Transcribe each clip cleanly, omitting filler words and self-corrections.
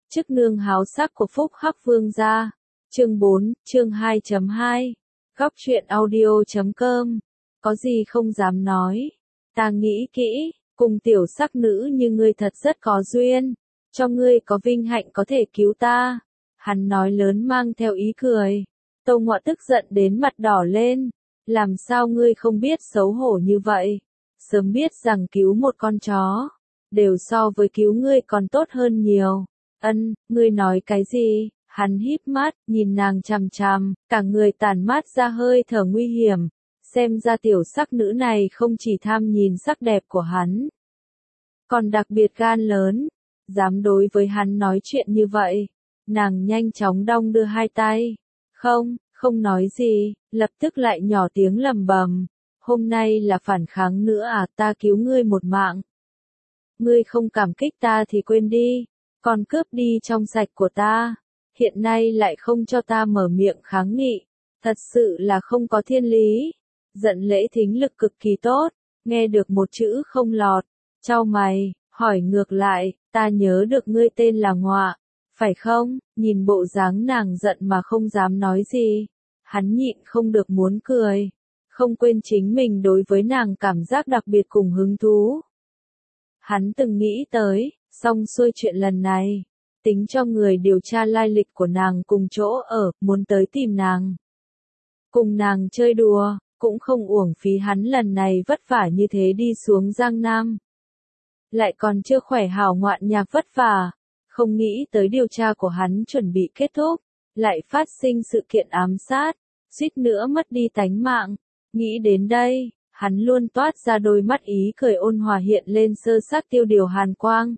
Chức nương háo sắc của Phúc Hắc Vương gia. Chương 4, chương 2.2. Góc truyện audio.com. Có gì không dám nói. Ta nghĩ kỹ, cùng tiểu sắc nữ như ngươi thật rất có duyên. Cho ngươi có vinh hạnh có thể cứu ta. Hắn nói lớn mang theo ý cười. Tâu Ngọa tức giận đến mặt đỏ lên. Làm sao ngươi không biết xấu hổ như vậy? Sớm biết rằng cứu một con chó, đều so với cứu ngươi còn tốt hơn nhiều. Ngươi nói cái gì? Hắn híp mắt, nhìn nàng chằm chằm, cả người tản mát ra hơi thở nguy hiểm. Xem ra tiểu sắc nữ này không chỉ tham nhìn sắc đẹp của hắn, còn đặc biệt gan lớn, dám đối với hắn nói chuyện như vậy. Nàng nhanh chóng đong đưa hai tay. Không nói gì, lập tức lại nhỏ tiếng lầm bầm. Hôm nay là phản kháng nữa à, ta cứu ngươi một mạng. Ngươi không cảm kích ta thì quên đi, còn cướp đi trong sạch của ta. Hiện nay lại không cho ta mở miệng kháng nghị. Thật sự là không có thiên lý. Giận Lễ thính lực cực kỳ tốt, nghe được một chữ không lọt. Chau mày, hỏi ngược lại, ta nhớ được ngươi tên là Ngọa, phải không? Nhìn bộ dáng nàng giận mà không dám nói gì. Hắn nhịn không được muốn cười. Không quên chính mình đối với nàng cảm giác đặc biệt cùng hứng thú. Hắn từng nghĩ tới, xong xuôi chuyện lần này, tính cho người điều tra lai lịch của nàng cùng chỗ ở, muốn tới tìm nàng. Cùng nàng chơi đùa, cũng không uổng phí hắn lần này vất vả như thế đi xuống Giang Nam. Lại còn chưa khỏe hào ngoạn nhạc vất vả, không nghĩ tới điều tra của hắn chuẩn bị kết thúc, lại phát sinh sự kiện ám sát, suýt nữa mất đi tánh mạng. Nghĩ đến đây, hắn luôn toát ra đôi mắt ý cười ôn hòa hiện lên sơ sắc tiêu điều hàn quang.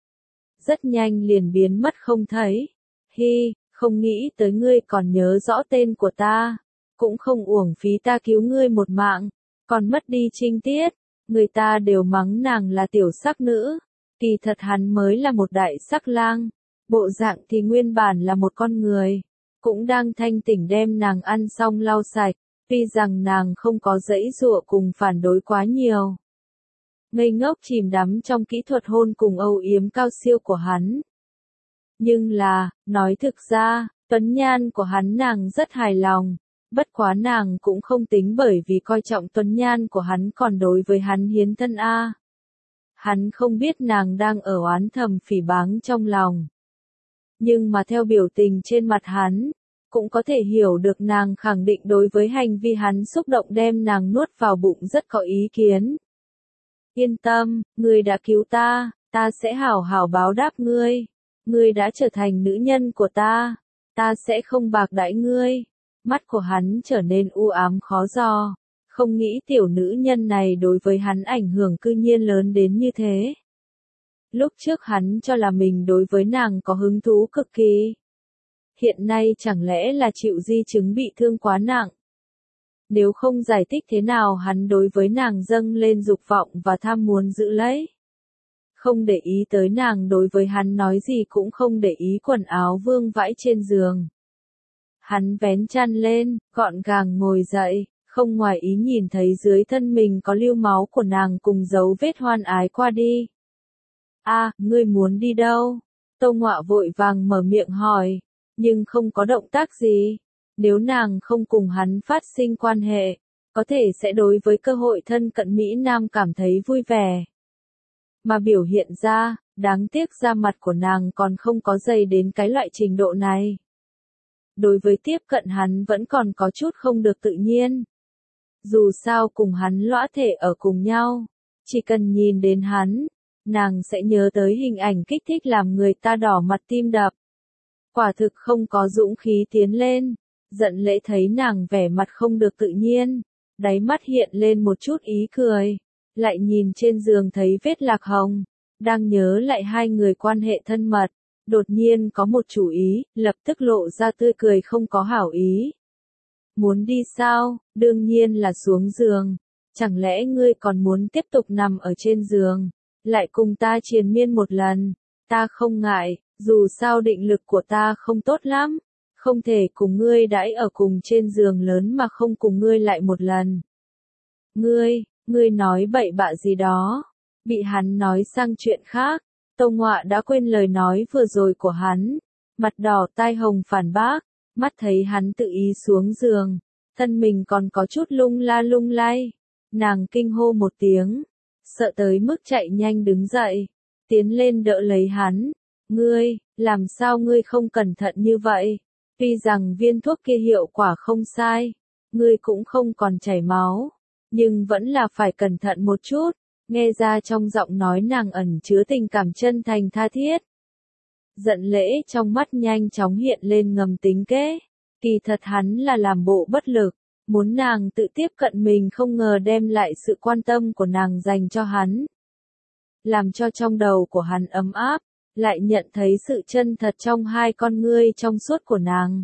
Rất nhanh liền biến mất không thấy. Không nghĩ tới ngươi còn nhớ rõ tên của ta. Cũng không uổng phí ta cứu ngươi một mạng, còn mất đi trinh tiết. Người ta đều mắng nàng là tiểu sắc nữ. Kỳ thật hắn mới là một đại sắc lang. Bộ dạng thì nguyên bản là một con người. Cũng đang thanh tỉnh đem nàng ăn xong lau sạch. Tuy rằng nàng không có giãy giụa cùng phản đối quá nhiều. Ngây ngốc chìm đắm trong kỹ thuật hôn cùng âu yếm cao siêu của hắn. Nhưng là, nói thực ra, tuấn nhan của hắn nàng rất hài lòng. Bất quá nàng cũng không tính bởi vì coi trọng tuấn nhan của hắn còn đối với hắn hiến thân a. Hắn không biết nàng đang ở oán thầm phỉ báng trong lòng. Nhưng mà theo biểu tình trên mặt hắn, cũng có thể hiểu được nàng khẳng định đối với hành vi hắn xúc động đem nàng nuốt vào bụng rất có ý kiến. Yên tâm, ngươi đã cứu ta, ta sẽ hảo hảo báo đáp ngươi. Ngươi đã trở thành nữ nhân của ta sẽ không bạc đãi ngươi. Mắt của hắn trở nên u ám khó dò, không nghĩ tiểu nữ nhân này đối với hắn ảnh hưởng cư nhiên lớn đến như thế. Lúc trước hắn cho là mình đối với nàng có hứng thú cực kỳ. Hiện nay chẳng lẽ là chịu di chứng bị thương quá nặng. Nếu không giải thích thế nào hắn đối với nàng dâng lên dục vọng và tham muốn giữ lấy. Không để ý tới nàng đối với hắn nói gì cũng không để ý quần áo vương vãi trên giường. Hắn vén chăn lên, gọn gàng ngồi dậy, không ngoài ý nhìn thấy dưới thân mình có lưu máu của nàng cùng dấu vết hoan ái qua đi. Ngươi muốn đi đâu? Tâu Ngọa vội vàng mở miệng hỏi, nhưng không có động tác gì. Nếu nàng không cùng hắn phát sinh quan hệ, có thể sẽ đối với cơ hội thân cận Mỹ Nam cảm thấy vui vẻ. Mà biểu hiện ra, đáng tiếc da mặt của nàng còn không có dày đến cái loại trình độ này. Đối với tiếp cận hắn vẫn còn có chút không được tự nhiên. Dù sao cùng hắn lõa thể ở cùng nhau, chỉ cần nhìn đến hắn, nàng sẽ nhớ tới hình ảnh kích thích làm người ta đỏ mặt tim đập. Quả thực không có dũng khí tiến lên. Giận Lễ thấy nàng vẻ mặt không được tự nhiên, đáy mắt hiện lên một chút ý cười, lại nhìn trên giường thấy vết lạc hồng, đang nhớ lại hai người quan hệ thân mật, đột nhiên có một chủ ý, lập tức lộ ra tươi cười không có hảo ý. Muốn đi sao? Đương nhiên là xuống giường. Chẳng lẽ ngươi còn muốn tiếp tục nằm ở trên giường, lại cùng ta triền miên một lần? Ta không ngại, dù sao định lực của ta không tốt lắm. Không thể cùng ngươi đãi ở cùng trên giường lớn mà không cùng ngươi lại một lần. Ngươi nói bậy bạ gì đó. Bị hắn nói sang chuyện khác, Tâu Ngọa đã quên lời nói vừa rồi của hắn, mặt đỏ tai hồng phản bác, mắt thấy hắn tự ý xuống giường, thân mình còn có chút lung la lung lay, nàng kinh hô một tiếng, sợ tới mức chạy nhanh đứng dậy, tiến lên đỡ lấy hắn, ngươi, làm sao ngươi không cẩn thận như vậy, tuy rằng viên thuốc kia hiệu quả không sai, ngươi cũng không còn chảy máu, nhưng vẫn là phải cẩn thận một chút. Nghe ra trong giọng nói nàng ẩn chứa tình cảm chân thành tha thiết. Giận lễ trong mắt nhanh chóng hiện lên ngầm tính kế. Kỳ thật hắn là làm bộ bất lực, muốn nàng tự tiếp cận mình không ngờ đem lại sự quan tâm của nàng dành cho hắn. Làm cho trong đầu của hắn ấm áp, lại nhận thấy sự chân thật trong hai con ngươi trong suốt của nàng.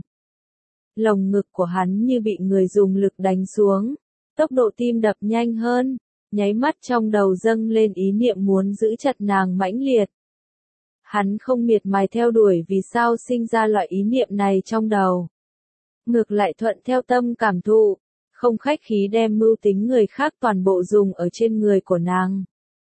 Lồng ngực của hắn như bị người dùng lực đánh xuống, tốc độ tim đập nhanh hơn. Nháy mắt trong đầu dâng lên ý niệm muốn giữ chặt nàng mãnh liệt. Hắn không miệt mài theo đuổi vì sao sinh ra loại ý niệm này trong đầu. Ngược lại thuận theo tâm cảm thụ, không khách khí đem mưu tính người khác toàn bộ dùng ở trên người của nàng.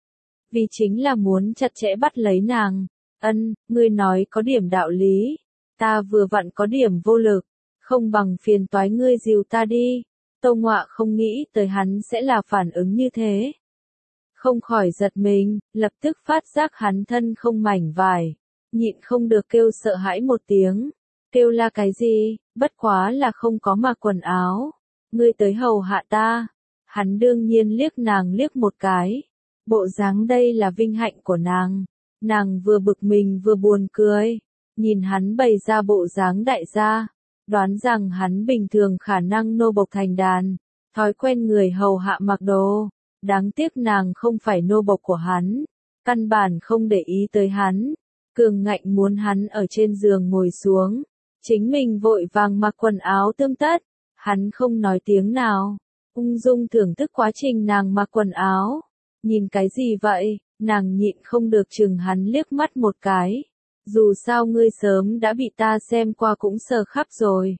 Vì chính là muốn chặt chẽ bắt lấy nàng. Ngươi nói có điểm đạo lý, ta vừa vặn có điểm vô lực, không bằng phiền toái ngươi dìu ta đi. Tâu Ngọa không nghĩ tới hắn sẽ là phản ứng như thế. Không khỏi giật mình, lập tức phát giác hắn thân không mảnh vải, nhịn không được kêu sợ hãi một tiếng. Kêu là cái gì, bất quá là không có mặc quần áo. Ngươi tới hầu hạ ta. Hắn đương nhiên liếc nàng liếc một cái. Bộ dáng đây là vinh hạnh của nàng. Nàng vừa bực mình vừa buồn cười. Nhìn hắn bày ra bộ dáng đại gia. Đoán rằng hắn bình thường khả năng nô bộc thành đàn, thói quen người hầu hạ mặc đồ. Đáng tiếc nàng không phải nô bộc của hắn, căn bản không để ý tới hắn. Cường ngạnh muốn hắn ở trên giường ngồi xuống, chính mình vội vàng mặc quần áo tươm tất. Hắn không nói tiếng nào, ung dung thưởng thức quá trình nàng mặc quần áo. Nhìn cái gì vậy, nàng nhịn không được chừng hắn liếc mắt một cái. Dù sao ngươi sớm đã bị ta xem qua cũng sờ khắp rồi.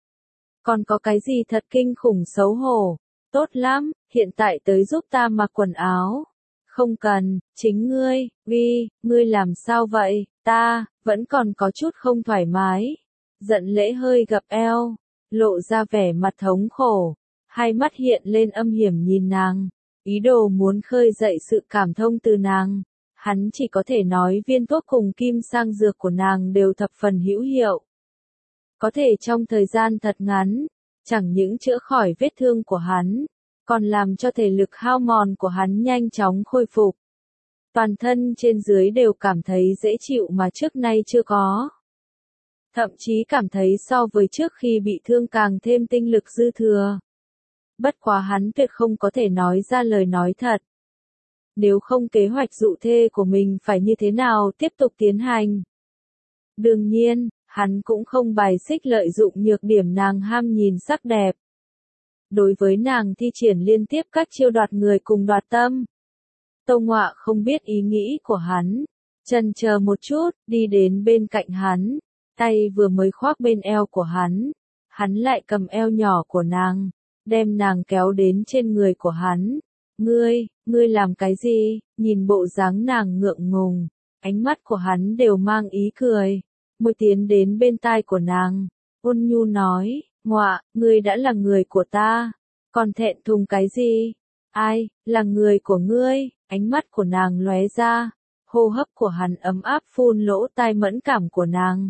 Còn có cái gì thật kinh khủng xấu hổ. Tốt lắm, hiện tại tới giúp ta mặc quần áo. Không cần, chính ngươi, ngươi làm sao vậy, ta, vẫn còn có chút không thoải mái. Giận lễ hơi gập eo, lộ ra vẻ mặt thống khổ. Hai mắt hiện lên âm hiểm nhìn nàng, ý đồ muốn khơi dậy sự cảm thông từ nàng. Hắn chỉ có thể nói viên thuốc cùng kim sang dược của nàng đều thập phần hữu hiệu. Có thể trong thời gian thật ngắn, chẳng những chữa khỏi vết thương của hắn, còn làm cho thể lực hao mòn của hắn nhanh chóng khôi phục. Toàn thân trên dưới đều cảm thấy dễ chịu mà trước nay chưa có. Thậm chí cảm thấy so với trước khi bị thương càng thêm tinh lực dư thừa. Bất quá hắn tuyệt không có thể nói ra lời nói thật. Nếu không kế hoạch dụ thê của mình phải như thế nào tiếp tục tiến hành. Đương nhiên, hắn cũng không bài xích lợi dụng nhược điểm nàng ham nhìn sắc đẹp. Đối với nàng thi triển liên tiếp các chiêu đoạt người cùng đoạt tâm. Tâu Ngọa không biết ý nghĩ của hắn, chần chờ một chút, đi đến bên cạnh hắn, tay vừa mới khoác bên eo của hắn lại cầm eo nhỏ của nàng, đem nàng kéo đến trên người của hắn. Ngươi làm cái gì? Nhìn bộ dáng nàng ngượng ngùng, ánh mắt của hắn đều mang ý cười, môi tiến đến bên tai của nàng, ôn nhu nói, Ngọa, ngươi đã là người của ta, còn thẹn thùng cái gì? Ai, là người của ngươi? Ánh mắt của nàng lóe ra, hô hấp của hắn ấm áp phun lỗ tai mẫn cảm của nàng.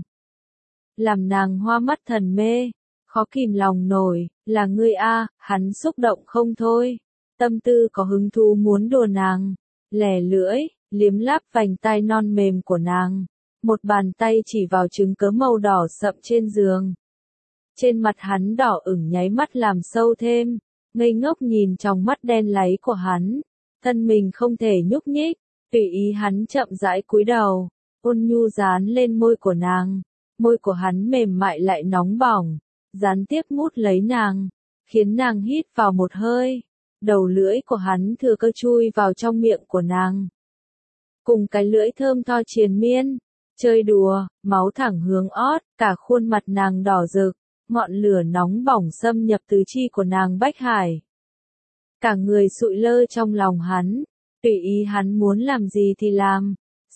Làm nàng hoa mắt thần mê, khó kìm lòng nổi, là ngươi a, hắn xúc động không thôi. Tâm tư có hứng thú muốn đùa nàng, lẻ lưỡi, liếm láp vành tai non mềm của nàng, một bàn tay chỉ vào trứng cớ màu đỏ sậm trên giường. Trên mặt hắn đỏ ửng nháy mắt làm sâu thêm, ngây ngốc nhìn trong mắt đen láy của hắn, thân mình không thể nhúc nhích, tùy ý hắn chậm rãi cúi đầu, ôn nhu dán lên môi của nàng, môi của hắn mềm mại lại nóng bỏng, gián tiếp mút lấy nàng, khiến nàng hít vào một hơi. Đầu lưỡi của hắn thừa cơ chui vào trong miệng của nàng. Cùng cái lưỡi thơm tho triền miên, chơi đùa, máu thẳng hướng ót, cả khuôn mặt nàng đỏ rực, ngọn lửa nóng bỏng xâm nhập tứ chi của nàng bách hải. Cả người sụi lơ trong lòng hắn, tùy ý hắn muốn làm gì thì làm,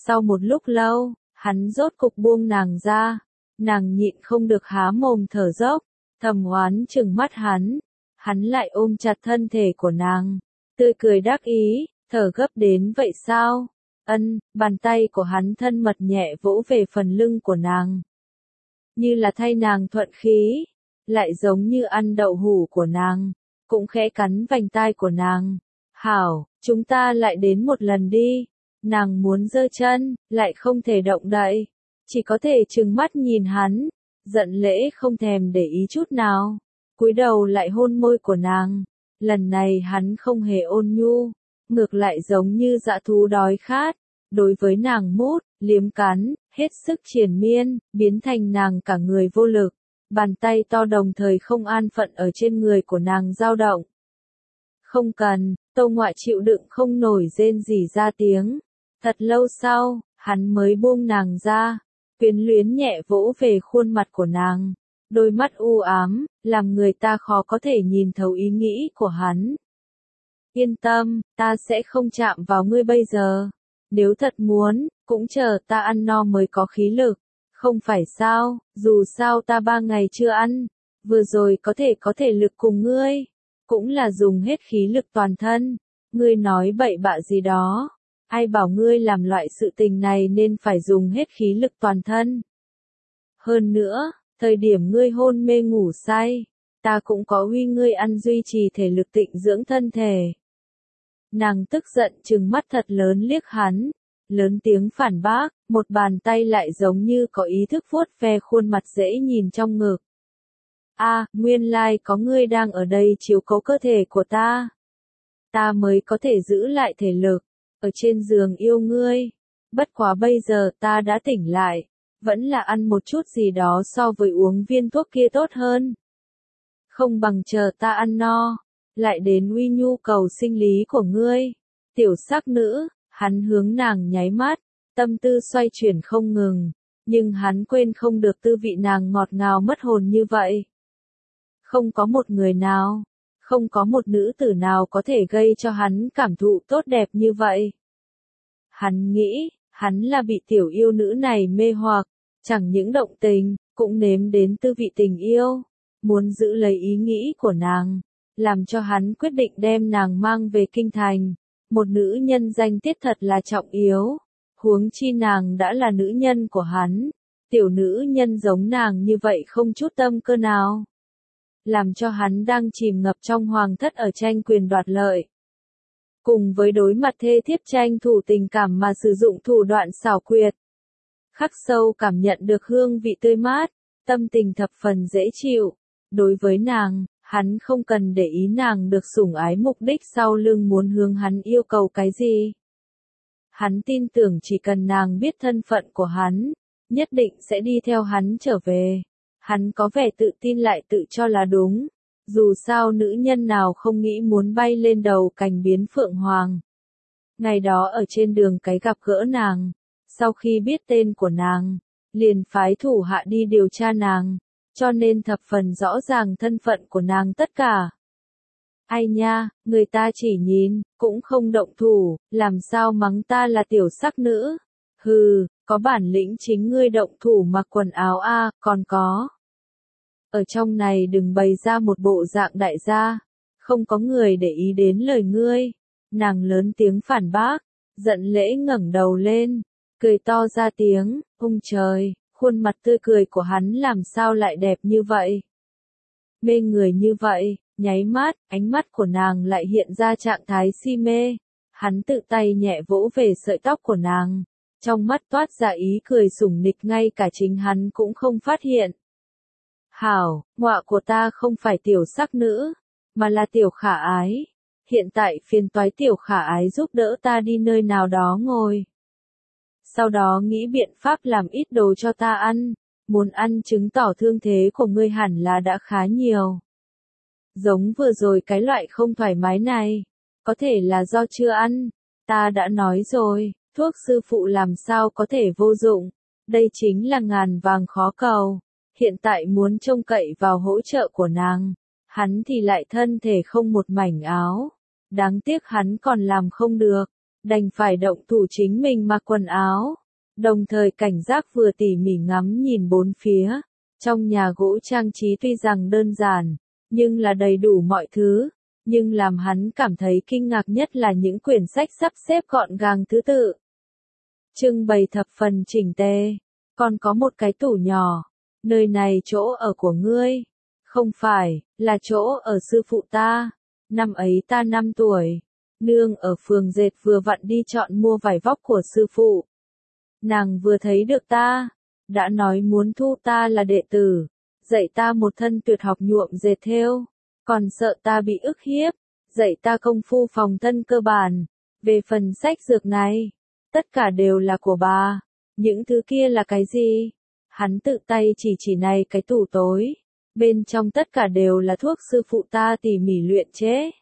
Sau một lúc lâu, hắn rốt cục buông nàng ra. Nàng nhịn không được há mồm thở dốc, thầm oán trừng mắt hắn. Hắn lại ôm chặt thân thể của nàng, tươi cười đắc ý, thở gấp đến vậy sao? Bàn tay của hắn thân mật nhẹ vỗ về phần lưng của nàng. Như là thay nàng thuận khí, lại giống như ăn đậu hũ của nàng, cũng khẽ cắn vành tai của nàng. Hảo, chúng ta lại đến một lần đi. Nàng muốn giơ chân, lại không thể động đậy, chỉ có thể trừng mắt nhìn hắn, giận lễ không thèm để ý chút nào, cúi đầu lại hôn môi của nàng. Lần này hắn không hề ôn nhu, ngược lại giống như dã thú đói khát, đối với nàng mút, liếm cắn, hết sức triền miên, biến thành nàng cả người vô lực. Bàn tay to đồng thời không an phận ở trên người của nàng dao động. Không cần, Tâu Ngoại chịu đựng không nổi rên rỉ ra tiếng. Thật lâu sau, hắn mới buông nàng ra, quyến luyến nhẹ vỗ về khuôn mặt của nàng. Đôi mắt u ám, làm người ta khó có thể nhìn thấu ý nghĩ của hắn. Yên tâm, ta sẽ không chạm vào ngươi bây giờ. Nếu thật muốn, cũng chờ ta ăn no mới có khí lực. Không phải sao, dù sao ta 3 ngày chưa ăn, vừa rồi có thể lực cùng ngươi, cũng là dùng hết khí lực toàn thân. Ngươi nói bậy bạ gì đó, ai bảo ngươi làm loại sự tình này nên phải dùng hết khí lực toàn thân. Hơn nữa, thời điểm ngươi hôn mê ngủ say, ta cũng có uy ngươi ăn duy trì thể lực tịnh dưỡng thân thể. Nàng tức giận trừng mắt thật lớn liếc hắn, lớn tiếng phản bác, một bàn tay lại giống như có ý thức vuốt ve khuôn mặt dễ nhìn trong ngực. Nguyên lai có ngươi đang ở đây chiếu cố cơ thể của ta. Ta mới có thể giữ lại thể lực, ở trên giường yêu ngươi. Bất quá bây giờ ta đã tỉnh lại, vẫn là ăn một chút gì đó so với uống viên thuốc kia tốt hơn. Không bằng chờ ta ăn no, lại đến uy nhu cầu sinh lý của ngươi. Tiểu sắc nữ, hắn hướng nàng nháy mắt, tâm tư xoay chuyển không ngừng, nhưng hắn quên không được tư vị nàng ngọt ngào mất hồn như vậy. Không có một người nào, không có một nữ tử nào có thể gây cho hắn cảm thụ tốt đẹp như vậy. Hắn nghĩ, hắn là bị tiểu yêu nữ này mê hoặc, chẳng những động tình, cũng nếm đến tư vị tình yêu, muốn giữ lấy ý nghĩ của nàng, làm cho hắn quyết định đem nàng mang về kinh thành. Một nữ nhân danh tiết thật là trọng yếu, huống chi nàng đã là nữ nhân của hắn, tiểu nữ nhân giống nàng như vậy không chút tâm cơ nào. Làm cho hắn đang chìm ngập trong hoàng thất ở tranh quyền đoạt lợi. Cùng với đối mặt thê thiếp tranh thủ tình cảm mà sử dụng thủ đoạn xảo quyệt. Khắc sâu cảm nhận được hương vị tươi mát, tâm tình thập phần dễ chịu. Đối với nàng, hắn không cần để ý nàng được sủng ái mục đích sau lưng muốn hướng hắn yêu cầu cái gì. Hắn tin tưởng chỉ cần nàng biết thân phận của hắn, nhất định sẽ đi theo hắn trở về. Hắn có vẻ tự tin lại tự cho là đúng. Dù sao nữ nhân nào không nghĩ muốn bay lên đầu cành biến phượng hoàng. Ngày đó ở trên đường cái gặp gỡ nàng, sau khi biết tên của nàng, liền phái thủ hạ đi điều tra nàng, cho nên thập phần rõ ràng thân phận của nàng tất cả. Ai nha, người ta chỉ nhìn, cũng không động thủ, làm sao mắng ta là tiểu sắc nữ. Hừ, có bản lĩnh chính ngươi động thủ mặc quần áo còn có. Ở trong này đừng bày ra một bộ dạng đại gia, không có người để ý đến lời ngươi. Nàng lớn tiếng phản bác, giận lễ ngẩng đầu lên, cười to ra tiếng, ung trời, khuôn mặt tươi cười của hắn làm sao lại đẹp như vậy. Mê người như vậy, nháy mắt, ánh mắt của nàng lại hiện ra trạng thái si mê. Hắn tự tay nhẹ vỗ về sợi tóc của nàng, trong mắt toát ra ý cười sủng nịch ngay cả chính hắn cũng không phát hiện. Hảo, ngọa của ta không phải tiểu sắc nữ, mà là tiểu khả ái. Hiện tại phiền toái tiểu khả ái giúp đỡ ta đi nơi nào đó ngồi. Sau đó nghĩ biện pháp làm ít đồ cho ta ăn, muốn ăn chứng tỏ thương thế của ngươi hẳn là đã khá nhiều. Giống vừa rồi cái loại không thoải mái này, có thể là do chưa ăn, ta đã nói rồi, thuốc sư phụ làm sao có thể vô dụng, đây chính là ngàn vàng khó cầu. Hiện tại muốn trông cậy vào hỗ trợ của nàng, hắn thì lại thân thể không một mảnh áo. Đáng tiếc hắn còn làm không được. đành phải động thủ chính mình mặc quần áo, đồng thời cảnh giác vừa tỉ mỉ ngắm nhìn bốn phía. Trong nhà gỗ trang trí tuy rằng đơn giản, nhưng là đầy đủ mọi thứ, nhưng làm hắn cảm thấy kinh ngạc nhất là những quyển sách sắp xếp gọn gàng thứ tự. Trưng bày thập phần chỉnh tề, còn có một cái tủ nhỏ, nơi này chỗ ở của ngươi. Không phải, là chỗ ở sư phụ ta. Năm ấy ta 5 tuổi, nương ở phường dệt vừa vặn đi chọn mua vải vóc của sư phụ. Nàng vừa thấy được ta, đã nói muốn thu ta là đệ tử, dạy ta một thân tuyệt học nhuộm dệt thêu, còn sợ ta bị ức hiếp, dạy ta công phu phòng thân cơ bản. Về phần sách dược này, tất cả đều là của bà. Những thứ kia là cái gì? Hắn tự tay chỉ này cái tủ tối. Bên trong tất cả đều là thuốc sư phụ ta tỉ mỉ luyện chế.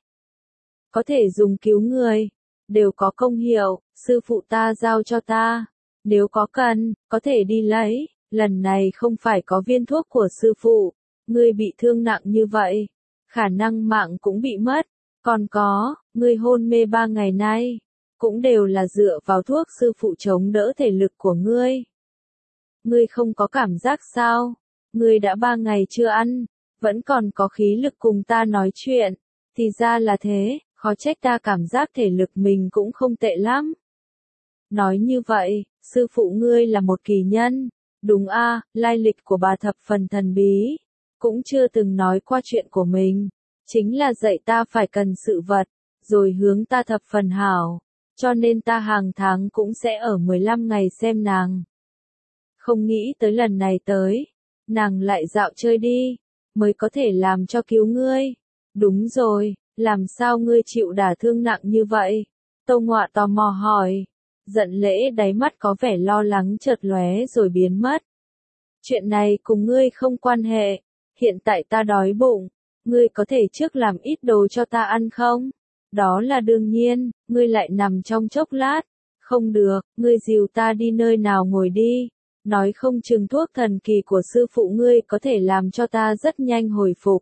Có thể dùng cứu người. Đều có công hiệu, sư phụ ta giao cho ta. Nếu có cần, có thể đi lấy. Lần này không phải có viên thuốc của sư phụ. Ngươi bị thương nặng như vậy. Khả năng mạng cũng bị mất. Còn có, ngươi hôn mê 3 ngày nay. Cũng đều là dựa vào thuốc sư phụ chống đỡ thể lực của ngươi. Ngươi không có cảm giác sao? Ngươi đã 3 ngày chưa ăn, vẫn còn có khí lực cùng ta nói chuyện. Thì ra là thế, khó trách ta cảm giác thể lực mình cũng không tệ lắm. Nói như vậy, sư phụ ngươi là một kỳ nhân. Đúng a, lai lịch của bà thập phần thần bí. Cũng chưa từng nói qua chuyện của mình. Chính là dạy ta phải cần sự vật, rồi hướng ta thập phần hảo. Cho nên ta hàng tháng cũng sẽ ở 15 ngày xem nàng. Không nghĩ tới lần này tới, nàng lại dạo chơi đi, mới có thể làm cho cứu ngươi. Đúng rồi, làm sao ngươi chịu đả thương nặng như vậy? Tô Ngọa tò mò hỏi. Giận Lễ đáy mắt có vẻ lo lắng chợt lóe rồi biến mất. Chuyện này cùng ngươi không quan hệ, hiện tại ta đói bụng, ngươi có thể trước làm ít đồ cho ta ăn không? Đó là đương nhiên, ngươi lại nằm trong chốc lát. Không được, ngươi dìu ta đi nơi nào ngồi đi. Nói không chừng thuốc thần kỳ của sư phụ ngươi có thể làm cho ta rất nhanh hồi phục.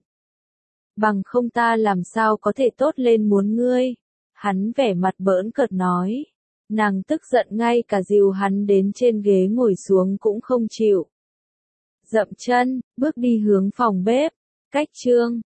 Bằng không ta làm sao có thể tốt lên muốn ngươi. Hắn vẻ mặt bỡn cợt nói. Nàng tức giận ngay cả dìu hắn đến trên ghế ngồi xuống cũng không chịu. Dậm chân, bước đi hướng phòng bếp. Cách chương